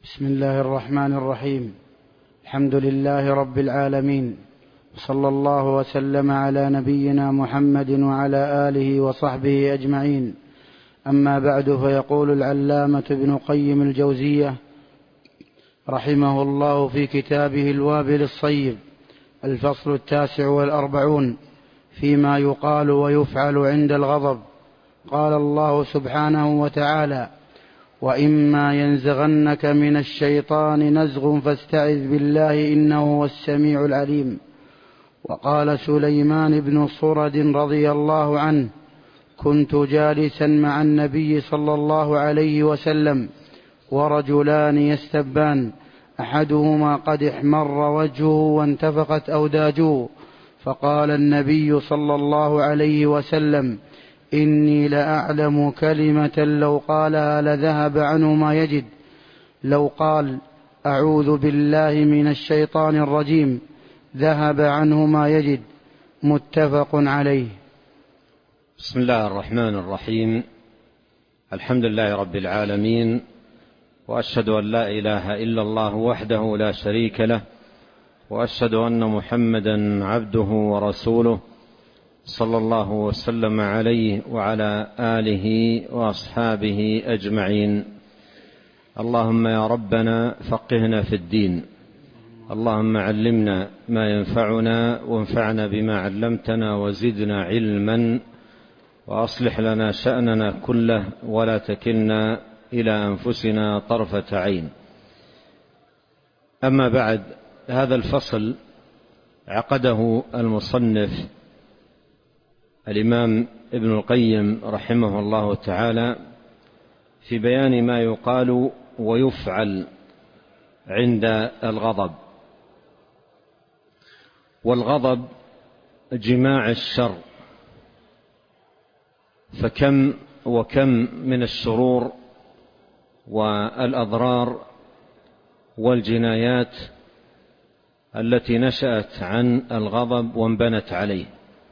بسم الله الرحمن الرحيم. الحمد لله رب العالمين، صلى الله وسلم على نبينا محمد وعلى آله وصحبه أجمعين. أما بعد، فيقول العلامة ابن قيم الجوزية رحمه الله في كتابه الوابل الصيب الفصل 49 فيما يقال ويفعل عند الغضب. قال الله سبحانه وتعالى: وإما ينزغنك من الشيطان نزغ فاستعذ بالله إنه هو السميع العليم. وقال سليمان بن صرد رضي الله عنه: كنت جالسا مع النبي صلى الله عليه وسلم ورجلان يستبان، أحدهما قد احمر وجهه وانتفخت أوداجه، فقال النبي صلى الله عليه وسلم: إني لأعلم كلمة لو قالها لذهب عنه ما يجد، لو قال أعوذ بالله من الشيطان الرجيم ذهب عنه ما يجد. متفق عليه. بسم الله الرحمن الرحيم. الحمد لله رب العالمين، وأشهد أن لا إله إلا الله وحده لا شريك له، وأشهد أن محمدا عبده ورسوله، صلى الله وسلم عليه وعلى آله وأصحابه أجمعين. اللهم يا ربنا فقهنا في الدين، اللهم علمنا ما ينفعنا وانفعنا بما علمتنا وزدنا علما، وأصلح لنا شأننا كله ولا تكلنا إلى أنفسنا طرفة عين. أما بعد، هذا الفصل عقده المصنف الإمام ابن القيم رحمه الله تعالى في بيان ما يقال ويفعل عند الغضب. والغضب جماع الشر، فكم وكم من الشرور والأضرار والجنايات التي نشأت عن الغضب وانبنت عليه،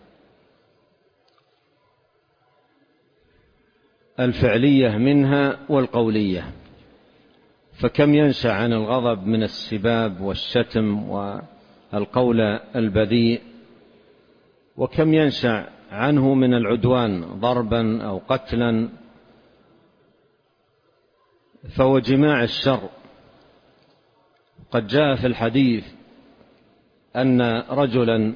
الفعلية منها والقولية. فكم ينشأ عن الغضب من السباب والشتم والقول البذيء، وكم ينشأ عنه من العدوان ضربا أو قتلا. فهو جماع الشر. قد جاء في الحديث أن رجلا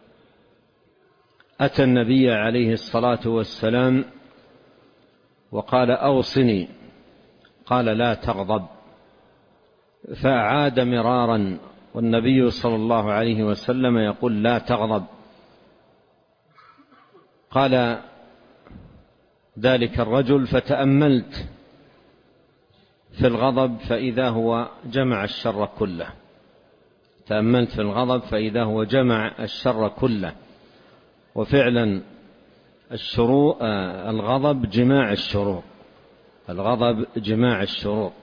أتى النبي عليه الصلاة والسلام وقال: أوصني. قال: لا تغضب. فأعاد مرارا، والنبي صلى الله عليه وسلم يقول: لا تغضب. قال ذلك الرجل: فتأملت في الغضب فإذا هو جمع الشر كله. تأملت في الغضب فإذا هو جمع الشر كله. وفعلا الغضب جماع الشرور، الغضب جماع الشرور.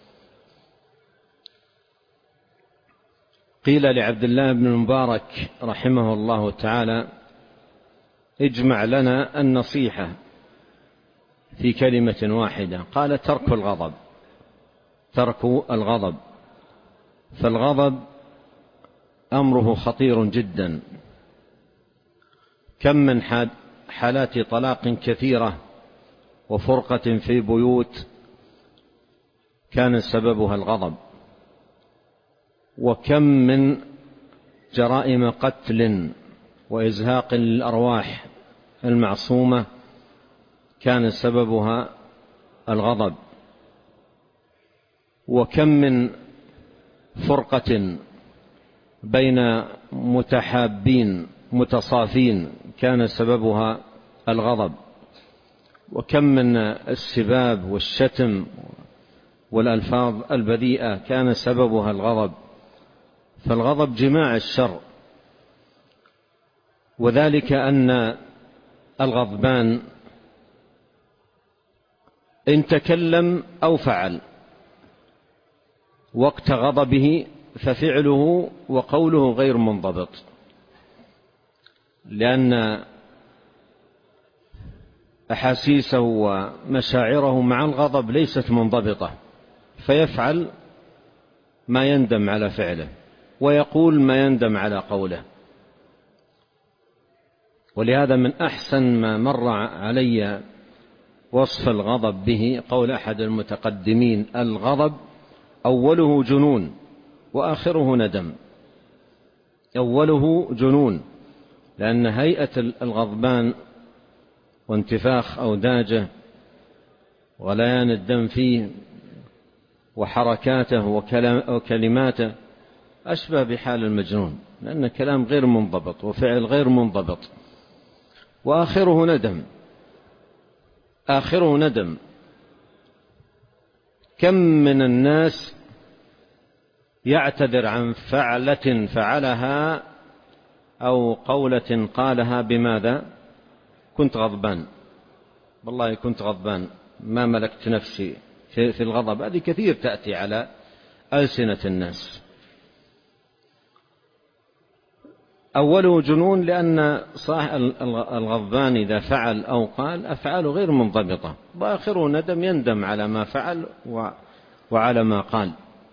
قيل لعبد الله بن المبارك رحمه الله تعالى: اجمع لنا النصيحة في كلمة واحدة. قال: ترك الغضب. ترك الغضب. فالغضب أمره خطير جدا. كم من حالات طلاق كثيرة وفرقة في بيوت كان سببها الغضب، وكم من جرائم قتل وإزهاق للأرواح المعصومة كان سببها الغضب، وكم من فرقة بين متحابين متصافين كان سببها الغضب، وكم من السباب والشتم والألفاظ البذيئة كان سببها الغضب. فالغضب جماع الشر. وذلك أن الغضبان إن تكلم أو فعل وقت غضبه ففعله وقوله غير منضبط، لأن أحاسيسه ومشاعره مع الغضب ليست منضبطة، فيفعل ما يندم على فعله، ويقول ما يندم على قوله. ولهذا من أحسن ما مر علي وصف الغضب به قول أحد المتقدمين: الغضب أوله جنون وآخره ندم. أوله جنون، لأن هيئة الغضبان وانتفاخ أوداجه وغليان الدم فيه وحركاته وكلماته أشبه بحال المجنون، لأن كلام غير منضبط وفعل غير منضبط. وآخره ندم، آخره ندم. كم من الناس يعتذر عن فعلة فعلها أو قولة قالها بماذا؟ كنت غضبان، والله كنت غضبان، ما ملكت نفسي في الغضب. هذه كثير تأتي على ألسنة الناس. أوله جنون، لأن صاحب الغضبان إذا فعل أو قال أفعاله غير منضبطة، وآخره ندم، يندم على ما فعل وعلى ما قال.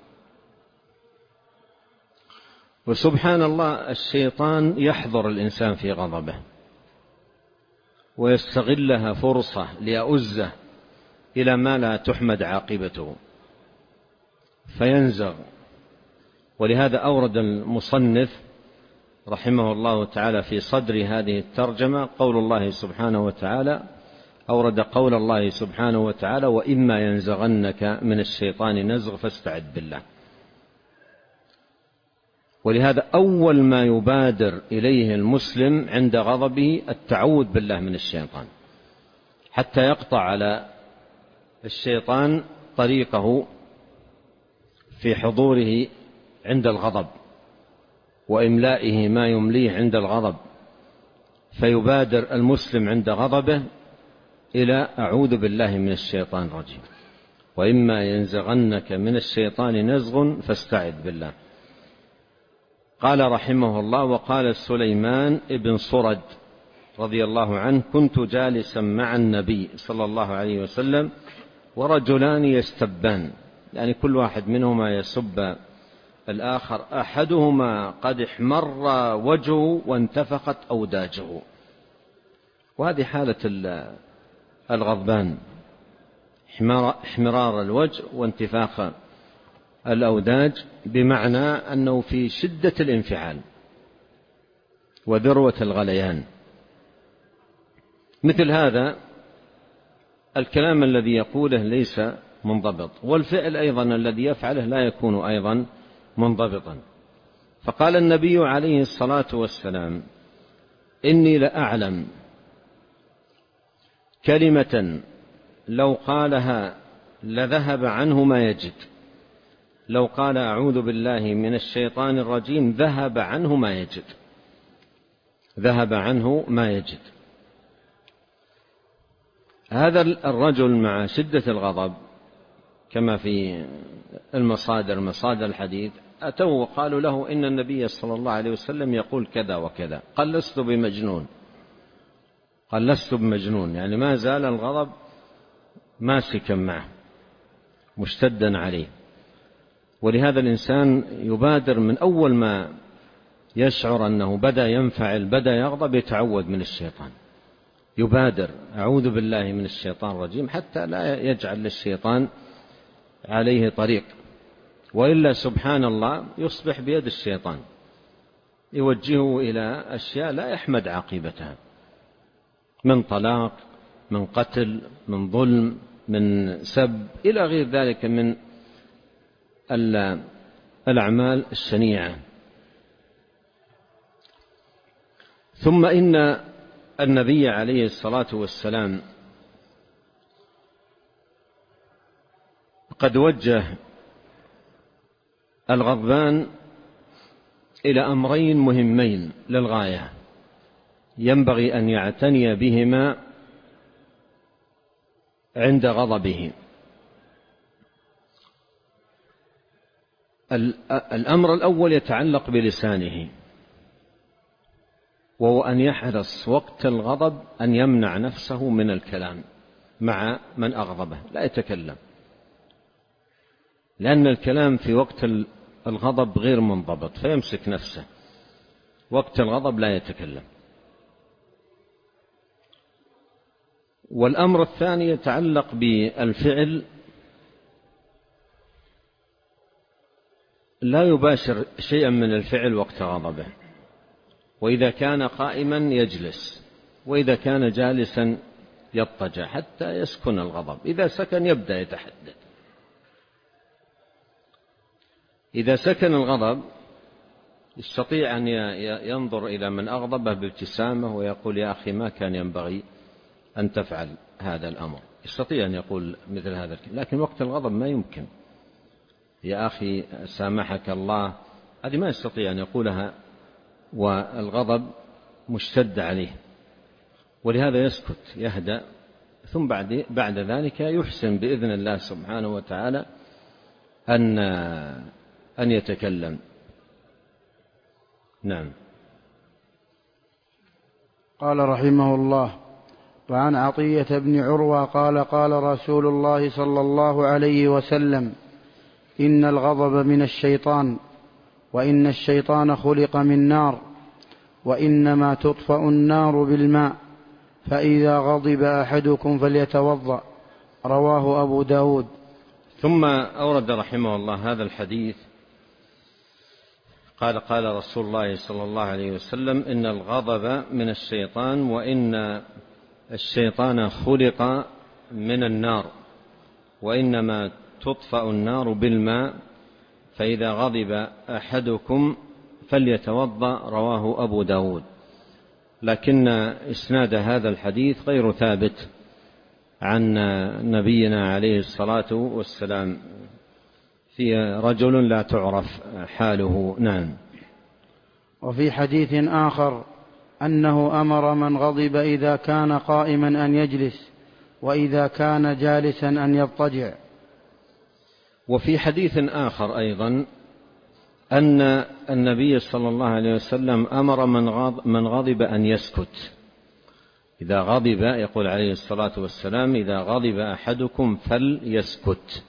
وسبحان الله، الشيطان يحضر الإنسان في غضبه ويستغلها فرصة ليؤزه إلى ما لا تحمد عاقبته فينزغ. ولهذا أورد المصنف رحمه الله تعالى في صدر هذه الترجمة قول الله سبحانه وتعالى، أورد قول الله سبحانه وتعالى: وإما ينزغنك من الشيطان نزغ فاستعذ بالله. ولهذا أول ما يبادر إليه المسلم عند غضبه التعوذ بالله من الشيطان، حتى يقطع على الشيطان طريقه في حضوره عند الغضب وإملائه ما يمليه عند الغضب. فيبادر المسلم عند غضبه إلى أعوذ بالله من الشيطان الرجيم، وإما ينزغنك من الشيطان نزغ فاستعذ بالله. قال رحمه الله: وقال سليمان ابن صرد رضي الله عنه: كنت جالسا مع النبي صلى الله عليه وسلم ورجلان يستبان، يعني كل واحد منهما يسب الآخر، أحدهما قد احمر وجهه وانتفخت أوداجه. وهذه حالة الغضبان، احمرار الوجه وانتفاخ الأوداج، بمعنى أنه في شدة الانفعال وذروة الغليان. مثل هذا الكلام الذي يقوله ليس منضبط، والفعل أيضا الذي يفعله لا يكون أيضا منضبطا. فقال النبي عليه الصلاة والسلام: إني لأعلم كلمة لو قالها لذهب عنه ما يجد. لو قال أعوذ بالله من الشيطان الرجيم ذهب عنه ما يجد، ذهب عنه ما يجد. هذا الرجل مع شدة الغضب كما في مصادر الحديث أتوا وقالوا له: إن النبي صلى الله عليه وسلم يقول كذا وكذا. قال: لست بمجنون. قال: لست بمجنون، يعني ما زال الغضب ماسكا معه مشتدا عليه. ولهذا الإنسان يبادر من أول ما يشعر أنه بدأ ينفعل بدأ يغضب يتعوذ من الشيطان، يبادر أعوذ بالله من الشيطان الرجيم، حتى لا يجعل للشيطان عليه طريق، وإلا سبحان الله يصبح بيد الشيطان، يوجهه إلى أشياء لا يحمد عاقبتها، من طلاق، من قتل، من ظلم، من سب، إلى غير ذلك من الأعمال الشنيعة. ثم إن النبي عليه الصلاة والسلام قد وجه الغضبان إلى أمرين مهمين للغاية ينبغي أن يعتني بهما عند غضبه. الأمر الأول يتعلق بلسانه، وهو أن يحرص وقت الغضب أن يمنع نفسه من الكلام مع من أغضبه، لا يتكلم، لأن الكلام في وقت الغضب غير منضبط فيمسك نفسه، وقت الغضب لا يتكلم. والأمر الثاني يتعلق بالفعل، لا يباشر شيئا من الفعل وقت غضبه، وإذا كان قائما يجلس، وإذا كان جالسا يضطجع حتى يسكن الغضب. إذا سكن يبدأ يتحدث. إذا سكن الغضب يستطيع أن ينظر إلى من أغضبه بابتسامة ويقول يا أخي ما كان ينبغي أن تفعل هذا الأمر، يستطيع أن يقول مثل هذا الكلام. لكن وقت الغضب ما يمكن، يا أخي سامحك الله، هذه ما يستطيع أن يقولها والغضب مشتد عليه، ولهذا يسكت يهدأ، ثم بعد ذلك يحسن بإذن الله سبحانه وتعالى أن يتكلم. نعم. قال رحمه الله: وعن عطية بن عروة قال قال رسول الله صلى الله عليه وسلم: إن الغضب من الشيطان، وإن الشيطان خلق من نار، وإنما تطفأ النار بالماء، فإذا غضب أحدكم فليتوضأ. رواه أبو داود. ثم أورد رحمه الله هذا الحديث قال قال رسول الله صلى الله عليه وسلم: إن الغضب من الشيطان، وإن الشيطان خلق من النار، وإنما تطفأ النار بالماء، فإذا غضب أحدكم فليتوضأ. رواه أبو داود. لكن إسناد هذا الحديث غير ثابت عن نبينا عليه الصلاة والسلام، في رجل لا تعرف حاله. نعم. وفي حديث آخر أنه أمر من غضب إذا كان قائما أن يجلس، وإذا كان جالسا أن يضطجع. وفي حديث آخر أيضا أن النبي صلى الله عليه وسلم أمر من غضب أن يسكت. إذا غضب، يقول عليه الصلاة والسلام: إذا غضب أحدكم فليسكت.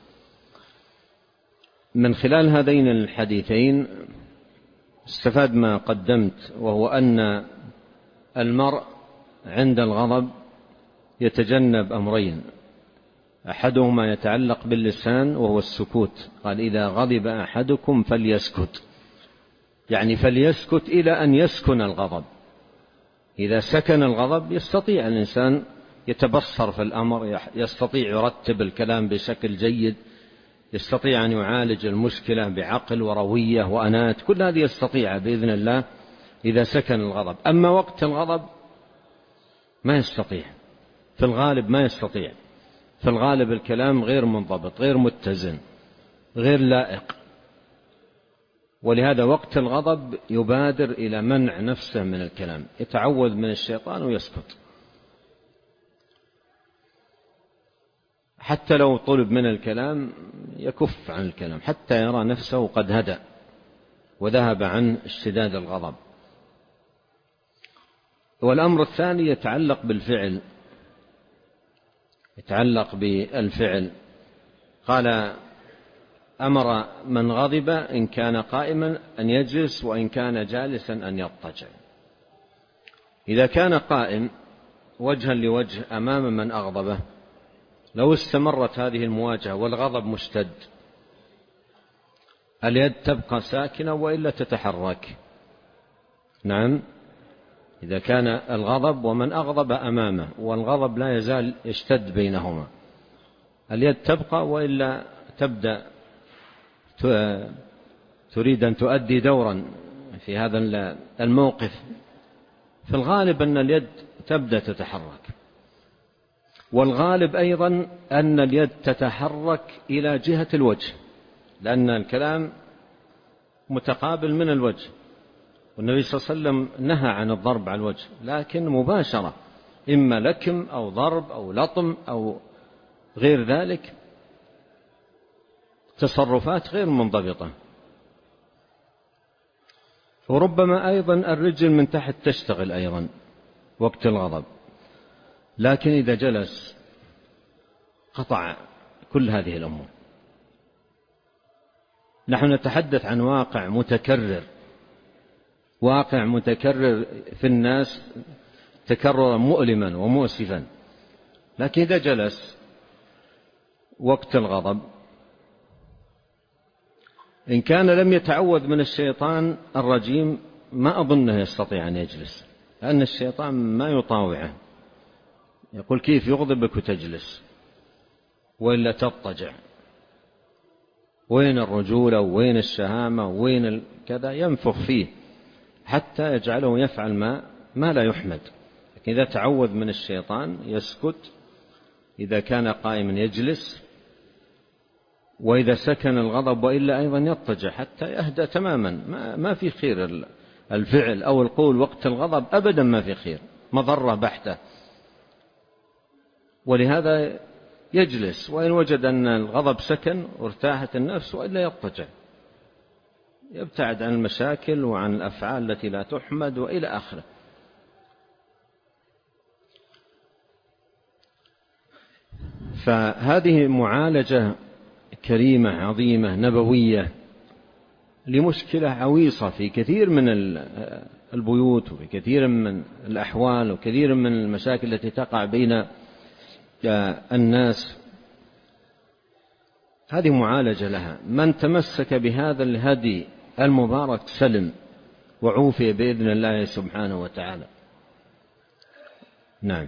من خلال هذين الحديثين استفاد ما قدمت، وهو أن المرء عند الغضب يتجنب أمرين: أحدهما يتعلق باللسان وهو السكوت. قال: إذا غضب أحدكم فليسكت، يعني فليسكت إلى أن يسكن الغضب. إذا سكن الغضب يستطيع الإنسان يتبصر في الأمر، يستطيع يرتب الكلام بشكل جيد، يستطيع أن يعالج المشكلة بعقل وروية وأنات، كل هذه يستطيع بإذن الله إذا سكن الغضب. أما وقت الغضب ما يستطيع، في الغالب ما يستطيع، في الغالب الكلام غير منضبط، غير متزن، غير لائق. ولهذا وقت الغضب يبادر إلى منع نفسه من الكلام، يتعوذ من الشيطان ويسكت. حتى لو طلب من الكلام يكف عن الكلام حتى يرى نفسه قد هدأ وذهب عن اشتداد الغضب. والأمر الثاني يتعلق بالفعل، يتعلق بالفعل. قال: أمر من غضب إن كان قائما أن يجلس، وإن كان جالسا أن يضطجع. إذا كان قائم وجها لوجه أمام من أغضبه، لو استمرت هذه المواجهة والغضب مشتد، اليد تبقى ساكنة وإلا تتحرك. نعم. إذا كان الغضب ومن أغضب أمامه والغضب لا يزال يشتد بينهما، اليد تبقى وإلا تبدأ تريد أن تؤدي دورا في هذا الموقف. في الغالب أن اليد تبدأ تتحرك، والغالب أيضا أن اليد تتحرك إلى جهة الوجه، لأن الكلام متقابل من الوجه، والنبي صلى الله عليه وسلم نهى عن الضرب على الوجه، لكن مباشرة، إما لكم أو ضرب أو لطم أو غير ذلك، تصرفات غير منضبطة. وربما أيضا الرجل من تحت تشتغل أيضا وقت الغضب، لكن إذا جلس قطع كل هذه الأمور. نحن نتحدث عن واقع متكرر في الناس تكررا مؤلما ومؤسفا. لكن إذا جلس وقت الغضب إن كان لم يتعوذ من الشيطان الرجيم ما أظنه يستطيع أن يجلس، لأن الشيطان ما يطاوعه، يقول كيف يغضبك وتجلس وإلا تضطجع، وين الرجولة وين الشهامة وين كذا، ينفخ فيه حتى يجعله يفعل ما لا يحمد. لكن إذا تعوذ من الشيطان يسكت، إذا كان قائما يجلس، وإذا سكن الغضب وإلا أيضا يضطجع حتى يهدأ تماما. ما في خير الفعل أو القول وقت الغضب أبدا، ما في خير، مضرة بحتة. ولهذا يجلس، وإن وجد أن الغضب سكن وارتاحت النفس وإلا يضطجع، يبتعد عن المشاكل وعن الأفعال التي لا تحمد وإلى آخره. فهذه معالجة كريمة عظيمة نبوية لمشكلة عويصة في كثير من البيوت وفي كثير من الأحوال وكثير من المشاكل التي تقع بين الناس. هذه معالجة لها. من تمسك بهذا الهدي المبارك سلم وعوفي بإذن الله سبحانه وتعالى. نعم.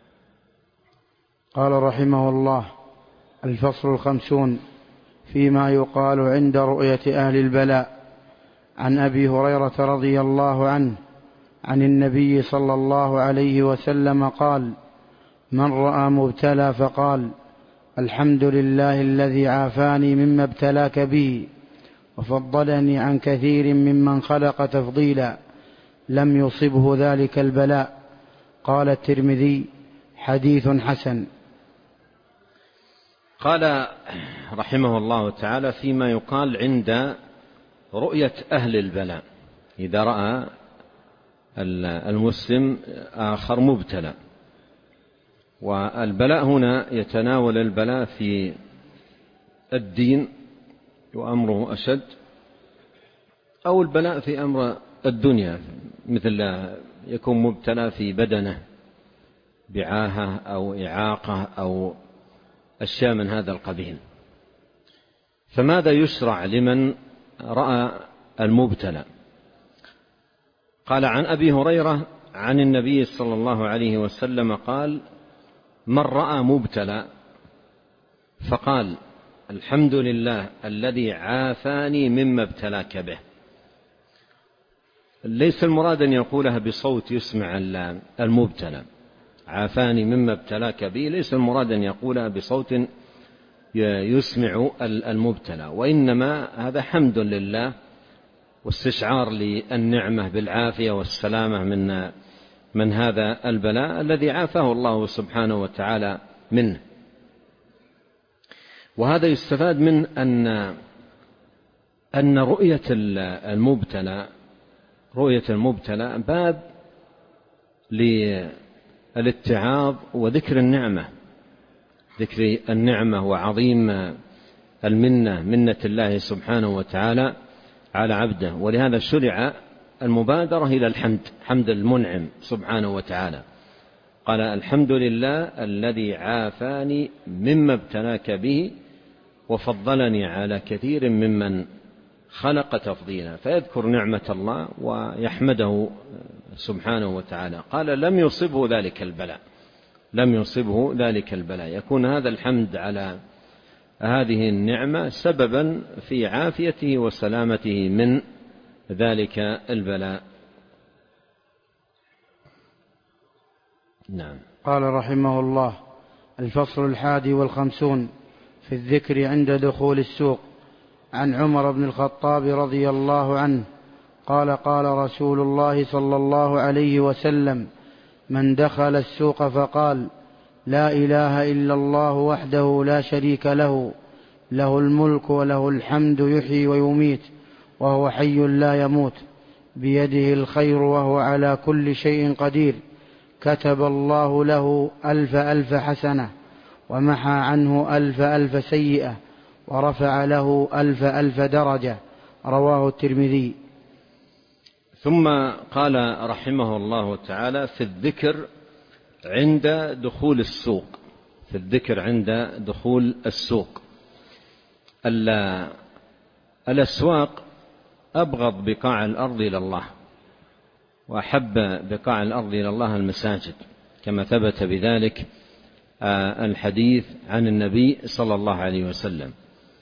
قال رحمه الله: الفصل 50 فيما يقال عند رؤية أهل البلاء. عن أبي هريرة رضي الله عنه عن النبي صلى الله عليه وسلم قال: من رأى مبتلى فقال: الحمد لله الذي عافاني مما ابتلاك به وفضلني عن كثير ممن خلق تفضيلا، لم يصبه ذلك البلاء. قال الترمذي: حديث حسن. قال رحمه الله تعالى: فيما يقال عند رؤية أهل البلاء، إذا رأى المسلم آخر مبتلى. والبلاء هنا يتناول البلاء في الدين وأمره أشد، أو البلاء في أمر الدنيا، مثل يكون مبتلى في بدنه بعاهة أو إعاقة أو أشياء من هذا القبيل. فماذا يشرع لمن رأى المبتلى؟ قال: عن أبي هريرة عن النبي صلى الله عليه وسلم قال: من رأى مبتلى فقال: الحمد لله الذي عافاني مما ابتلاك به. ليس المراد أن يقولها بصوت يسمع المبتلى، عافاني مما ابتلاك به، ليس المراد أن يقولها بصوت يسمع المبتلى، وإنما هذا حمد لله واستشعار للنعمة بالعافية والسلامة من هذا البلاء الذي عافاه الله سبحانه وتعالى منه. وهذا يستفاد من أن رؤية المبتلى باب للاتعاظ وذكر النعمة، ذكر النعمة وعظيم منة الله سبحانه وتعالى على عبده. ولهذا شرع المبادرة إلى الحمد، حمد المنعم سبحانه وتعالى. قال: الحمد لله الذي عافاني مما ابتلاك به وفضلني على كثير ممن خلق تفضيلا. فيذكر نعمة الله ويحمده سبحانه وتعالى. قال: لم يصبه ذلك البلاء. يكون هذا الحمد على هذه النعمة سببا في عافيته وسلامته من ذلك البلاء. نعم. قال رحمه الله: الفصل 51 في الذكر عند دخول السوق. عن عمر بن الخطاب رضي الله عنه قال: قال رسول الله صلى الله عليه وسلم: من دخل السوق فقال: لا إله إلا الله وحده لا شريك له، له الملك وله الحمد يحيي ويميت وهو حي لا يموت، بيده الخير وهو على كل شيء قدير، كتب الله له 1000 حسنة ومحى عنه 1000 سيئة، ورفع له ألف درجة. رواه الترمذي. ثم قال رحمه الله تعالى في الذكر عند دخول السوق. في الذكر عند دخول السوق. الأسواق أبغض بقاع الأرض إلى الله، وأحب بقاع الأرض إلى الله المساجد، كما ثبت بذلك الحديث عن النبي صلى الله عليه وسلم.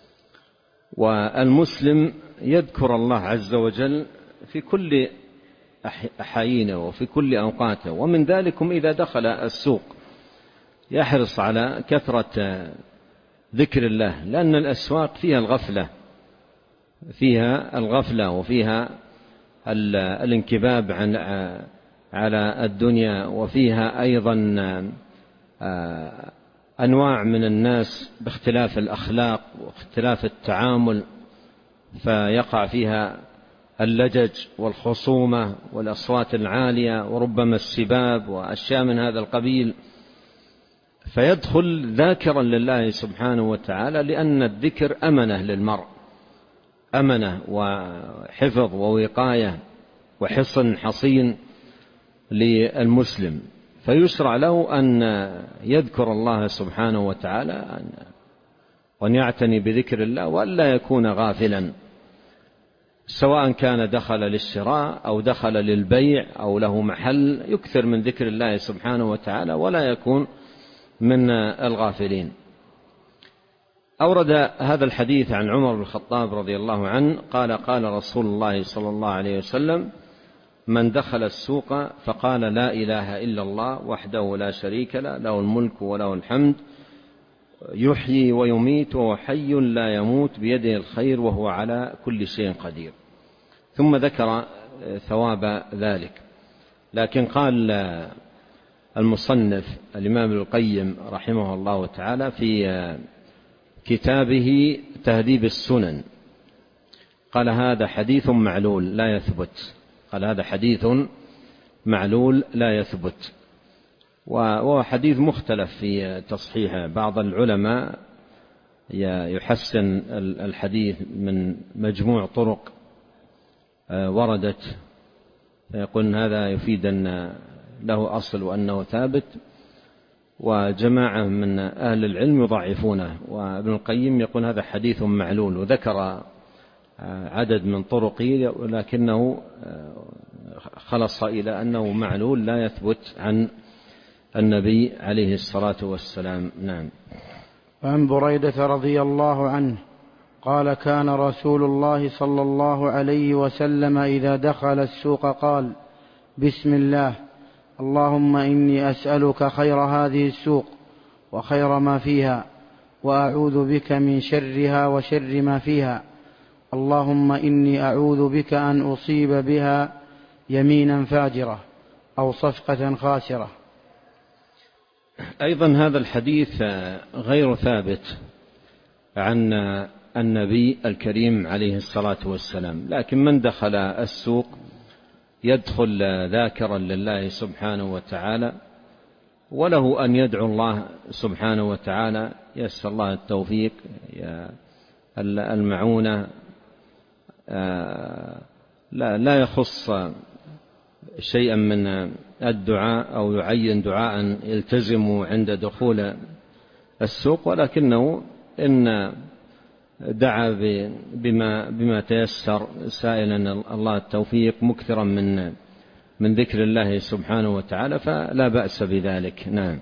والمسلم يذكر الله عز وجل في كل أحايينه وفي كل أوقاته، ومن ذلكم إذا دخل السوق يحرص على كثرة ذكر الله، لأن الأسواق فيها الغفلة وفيها الانكباب على الدنيا، وفيها أيضا أنواع من الناس باختلاف الأخلاق واختلاف التعامل، فيقع فيها اللجج والخصومة والأصوات العالية وربما السباب وأشياء من هذا القبيل، فيدخل ذاكرا لله سبحانه وتعالى، لأن الذكر أمنة للمرء، أمنة وحفظ ووقاية وحصن حصين للمسلم، فيشرع له أن يذكر الله سبحانه وتعالى وأن يعتني بذكر الله، وألا يكون غافلا، سواء كان دخل للشراء أو دخل للبيع أو له محل، يكثر من ذكر الله سبحانه وتعالى ولا يكون من الغافلين. أورد هذا الحديث عن عمر بن الخطاب رضي الله عنه قال: قال رسول الله صلى الله عليه وسلم: من دخل السوق فقال لا إله إلا الله وحده لا شريك له، له الملك وله الحمد، يحيي ويميت وهو حي لا يموت، بيده الخير وهو على كل شيء قدير. ثم ذكر ثواب ذلك. لكن قال المصنف الإمام ابن القيم رحمه الله تعالى في كتابه تهذيب السنن، قال: هذا حديث معلول لا يثبت. قال: هذا حديث معلول لا يثبت، وهو حديث مختلف في تصحيحه. بعض العلماء يحسن الحديث من مجموع طرق وردت، فيقول هذا يفيد أن له أصل وأنه ثابت، وجماعة من أهل العلم يضعفونه. وابن القيم يقول هذا حديث معلول، وذكر عدد من طرقه، ولكنه خلص إلى أنه معلول لا يثبت عن النبي عليه الصلاة والسلام. نعم. وعن بريدة رضي الله عنه قال: كان رسول الله صلى الله عليه وسلم إذا دخل السوق قال: بسم الله، اللهم إني أسألك خير هذه السوق وخير ما فيها، وأعوذ بك من شرها وشر ما فيها، اللهم إني أعوذ بك أن أصيب بها يمينا فاجرة أو صفقة خاسرة. أيضا هذا الحديث غير ثابت عن النبي الكريم عليه الصلاة والسلام، لكن من دخل السوق يدخل ذاكرا لله سبحانه وتعالى، وله أن يدعو الله سبحانه وتعالى، يسأل الله التوفيق المعونة، لا يخص شيئا من الدعاء أو يعين دعاء يلتزم عند دخول السوق، ولكنه إن دعا بما تيسر سائلا الله التوفيق مكثرا من ذكر الله سبحانه وتعالى، فلا بأس بذلك. نعم.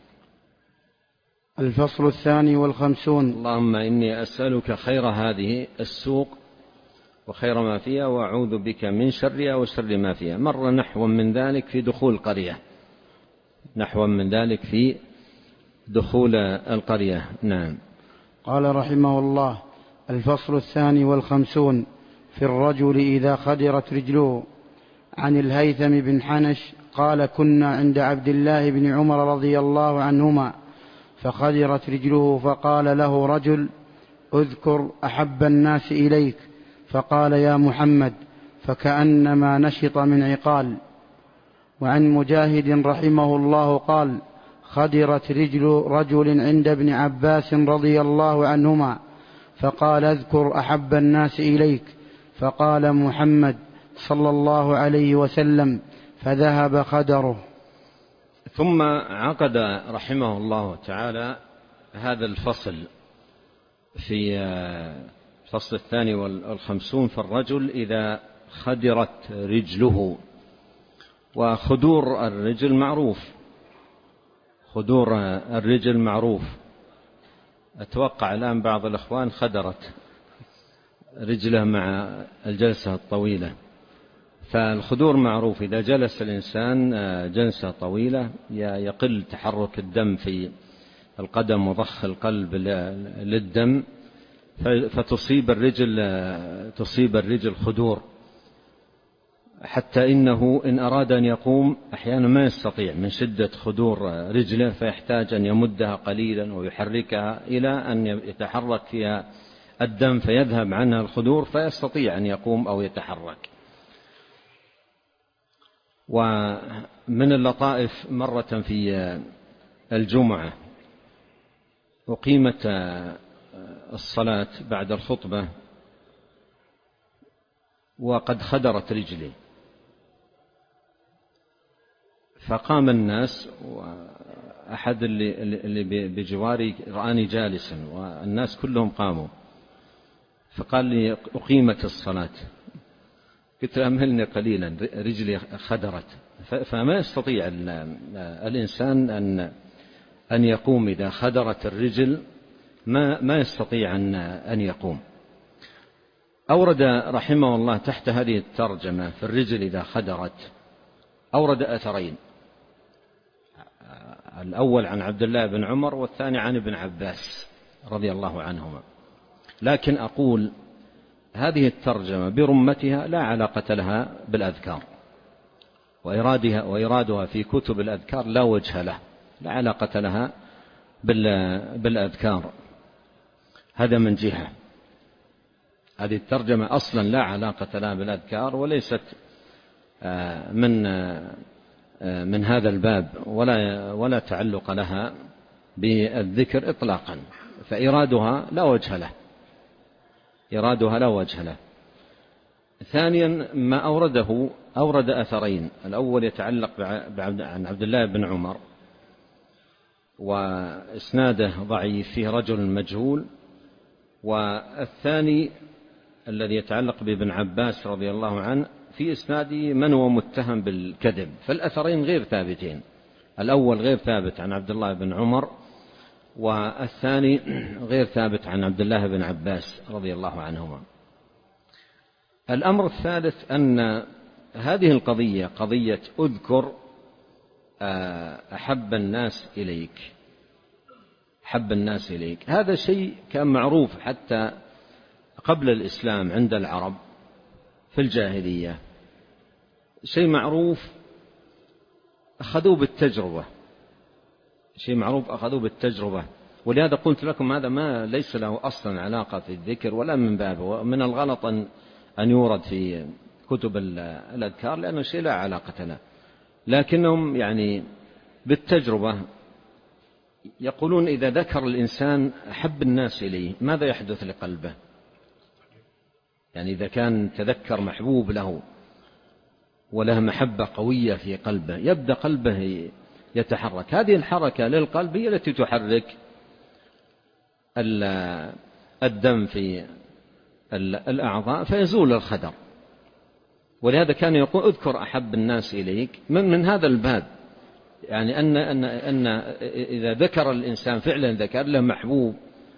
الفصل 52. اللهم إني أسألك خير هذه السوق وخير ما فيها، وأعوذ بك من شرها وشر ما فيها. مر نحو من ذلك في دخول القرية، نحو من ذلك في دخول القرية. نعم. قال رحمه الله: الفصل 52 في الرجل إذا خدرت رجله. عن الهيثم بن حنش قال: كنا عند عبد الله بن عمر رضي الله عنهما فخدرت رجله، فقال له رجل: اذكر أحب الناس إليك، فقال: يا محمد، فكأنما نشط من عقال. وعن مجاهد رحمه الله قال: خدرت رجل عند ابن عباس رضي الله عنهما فقال: اذكر أحب الناس إليك. فقال محمد صلى الله عليه وسلم: فذهب خدره. ثم عقد رحمه الله تعالى هذا الفصل في الفصل 52 في الرجل إذا خدرت رجله. وخدور الرجل معروف، خدور الرجل معروف. أتوقع الآن بعض الأخوان خدرت رجله مع الجلسة الطويلة. فالخدور معروف، إذا جلس الإنسان جلسة طويلة يقل تحرك الدم في القدم وضخ القلب للدم، فتصيب الرجل خدور، حتى إنه إن أراد أن يقوم أحيانا ما يستطيع من شدة خدور رجله، فيحتاج أن يمدها قليلا ويحركها إلى أن يتحرك فيها الدم فيذهب عنها الخدور فيستطيع أن يقوم أو يتحرك. ومن اللطائف مرة في الجمعة أقيمت الصلاة بعد الخطبة وقد خدرت رجلي، فقام الناس، وأحد اللي بجواري رآني جالسا والناس كلهم قاموا، فقال لي: أقيمت الصلاة. قلت له: أمهلني قليلا، رجلي خدرت. فما يستطيع الإنسان أن يقوم إذا خدرت الرجل، ما يستطيع أن يقوم. أورد رحمه الله تحت هذه الترجمة في الرجل إذا خدرت، أورد أثرين، الأول عن عبد الله بن عمر والثاني عن ابن عباس رضي الله عنهما. لكن أقول هذه الترجمة برمتها لا علاقة لها بالأذكار، وإرادها في كتب الأذكار لا وجه له، لا علاقة لها بالأذكار. هذا من جهة، هذه الترجمة أصلا لا علاقة لها بالأذكار، وليست من هذا الباب، ولا تعلق لها بالذكر إطلاقا، فإرادها لا وجه له، إرادها لا وجه له. ثانيا ما أورد أثرين، الأول يتعلق عن عبد الله بن عمر وإسناده ضعيف فيه رجل مجهول، والثاني الذي يتعلق بابن عباس رضي الله عنه في إسناده من هو متهم بالكذب. فالأثرين غير ثابتين، الأول غير ثابت عن عبد الله بن عمر، والثاني غير ثابت عن عبد الله بن عباس رضي الله عنهما. الأمر الثالث أن هذه القضية قضية أذكر أحب الناس إليك، أحب الناس إليك، هذا شيء كان معروف حتى قبل الإسلام عند العرب في الجاهلية، شيء معروف أخذوه بالتجربة، شيء معروف أخذوه بالتجربة. ولهذا قلت لكم هذا ما ليس له أصلا علاقة في الذكر ولا من بابه، ومن الغلط أن يورد في كتب الأذكار لأنه شيء لا علاقة له، لكنهم يعني بالتجربة يقولون إذا ذكر الإنسان أحب الناس إليه ماذا يحدث لقلبه؟ يعني إذا كان تذكر محبوب له وله محبة قوية في قلبه يبدأ قلبه يتحرك، هذه الحركة للقلب هي التي تحرك الدم في الأعضاء فيزول الخدر. ولهذا كان يقول اذكر أحب الناس إليك من هذا الباب، يعني أن إذا ذكر الإنسان فعلا ذكر له محبوب.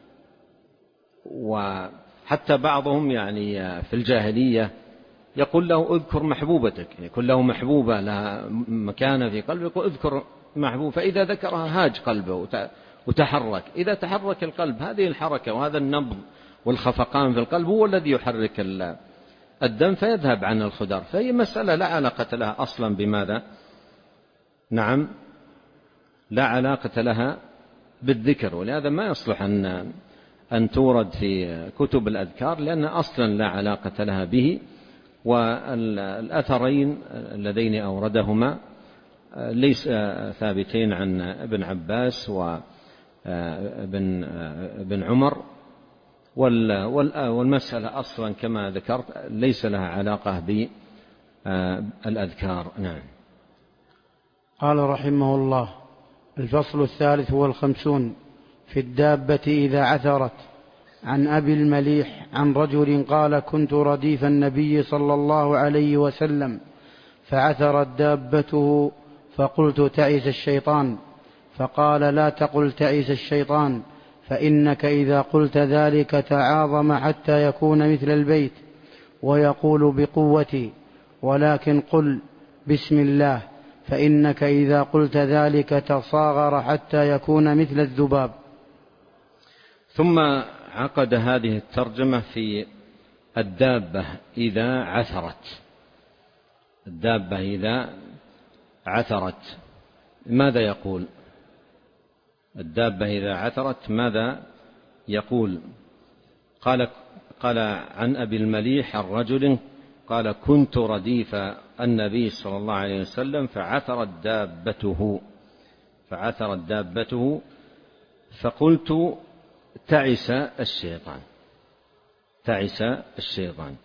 وحتى بعضهم يعني في الجاهلية يقول له اذكر محبوبتك، يكون له محبوبة لها مكانة في قلبه، يقول اذكر محبوب، فإذا ذكرها هاج قلبه وتحرك. إذا تحرك القلب هذه الحركة وهذا النبض والخفقان في القلب هو الذي يحرك الدم فيذهب عن الخدر. فهي مسألة لا علاقة لها أصلا بماذا؟ نعم، لا علاقة لها بالذكر، ولهذا ما يصلح أن تورد في كتب الأذكار لأن أصلا لا علاقة لها به. والأثرين اللذين أوردهما ليس ثابتين عن ابن عباس وابن عمر، والمسألة أصلا كما ذكرت ليس لها علاقة بالأذكار. نعم. قال رحمه الله: الفصل 53 في الدابة إذا عثرت. عن أبي المليح عن رجل قال: كنت رديف النبي صلى الله عليه وسلم فعثرت دابته فقلت: تعس الشيطان. فقال: لا تقل تعس الشيطان، فإنك إذا قلت ذلك تعاظم حتى يكون مثل البيت ويقول بقوتي، ولكن قل بسم الله، فإنك إذا قلت ذلك تصاغر حتى يكون مثل الذباب. ثم عقد هذه الترجمة في الدابة إذا عثرت. الدابة إذا عثرت ماذا يقول؟ الدابة إذا عثرت ماذا يقول؟ قال عن أبي المليح الرجل قال: كنت رديف النبي صلى الله عليه وسلم فعثرت دابته فقلت: تعس الشيطان.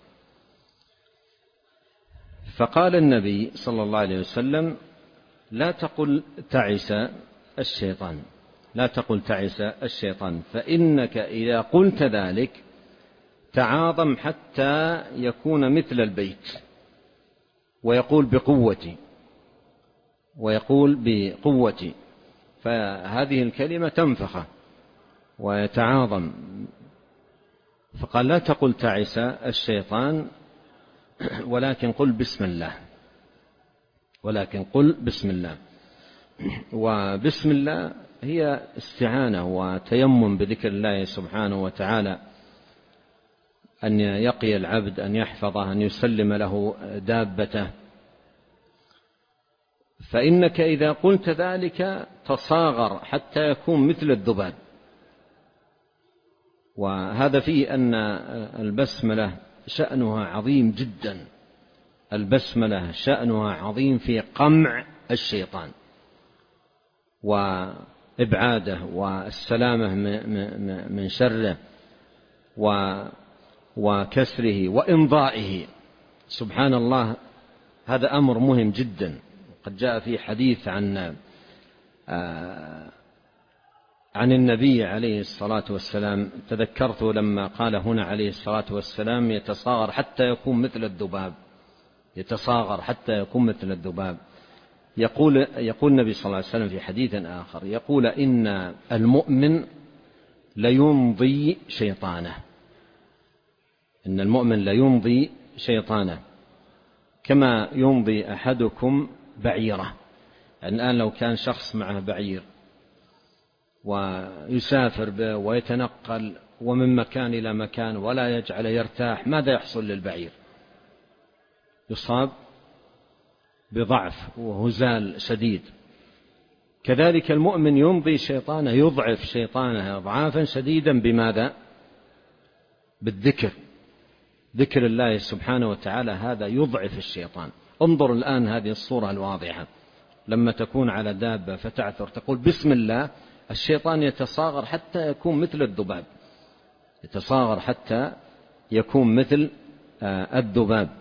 فقال النبي صلى الله عليه وسلم: لا تقل تعس الشيطان، فإنك إذا قلت ذلك تعاظم حتى يكون مثل البيت ويقول بقوتي. فهذه الكلمة تنفخه ويتعاظم. فقال: لا تقل تعس الشيطان، ولكن قل بسم الله. وبسم الله هي استعانة وتيمم بذكر الله سبحانه وتعالى، أن يقي العبد، أن يحفظه، أن يسلم له دابته. فإنك إذا قلت ذلك تصاغر حتى يكون مثل الذباب. وهذا فيه أن البسملة شأنها عظيم جدا. البسملة شأنها عظيم في قمع الشيطان وإبعاده والسلامة من شره وكسره وإمضائه. سبحان الله، هذا أمر مهم جدا. قد جاء في حديث عن النبي عليه الصلاة والسلام، تذكرت لما قال هنا عليه الصلاة والسلام: يتصاغر حتى يكون مثل الذباب. يقول النبي صلى الله عليه وسلم في حديث آخر، يقول: إن المؤمن ليمضي شيطانه كما يمضي أحدكم بعيره. يعني الآن لو كان شخص معه بعير ويسافر به ويتنقل ومن مكان إلى مكان ولا يجعل يرتاح، ماذا يحصل للبعير؟ يصاب بضعف وهزال شديد. كذلك المؤمن يمضي شيطانه، يضعف شيطانه إضعافا شديدا. بماذا؟ بالذكر، ذكر الله سبحانه وتعالى، هذا يضعف الشيطان. انظر الآن هذه الصورة الواضحة، لما تكون على دابة فتعثر تقول بسم الله، الشيطان يتصاغر حتى يكون مثل الذباب.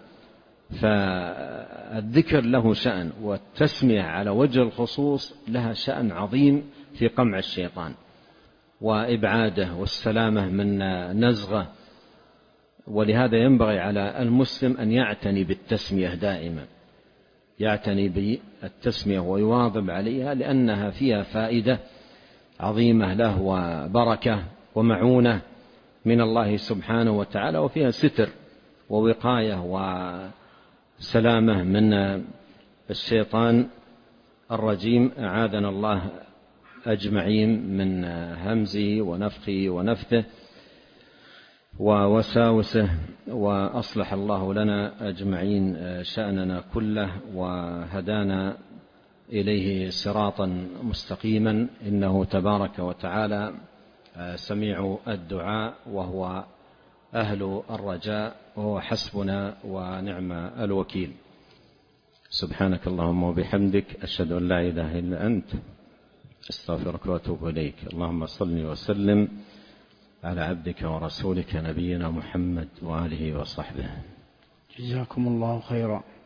فالذكر له شأن، والتسمية على وجه الخصوص لها شأن عظيم في قمع الشيطان وإبعاده والسلامة من نزغه. ولهذا ينبغي على المسلم أن يعتني بالتسمية دائما، يعتني بالتسمية ويواظب عليها، لأنها فيها فائدة عظيمة له وبركة ومعونة من الله سبحانه وتعالى، وفيها ستر ووقاية وسلامة من الشيطان الرجيم. أعاذنا الله أجمعين من همزه ونفخه ونفثه ووساوسه، وأصلح الله لنا أجمعين شأننا كله، وهدانا إليه صراطا مستقيما، إنه تبارك وتعالى سميع الدعاء، وهو أهل الرجاء، وهو حسبنا ونعم الوكيل. سبحانك اللهم وبحمدك، أشهد أن لا إله إلا أنت، أستغفرك وأتوب إليك. اللهم صل وسلم على عبدك ورسولك نبينا محمد وآله وصحبه. جزاكم الله خيرا.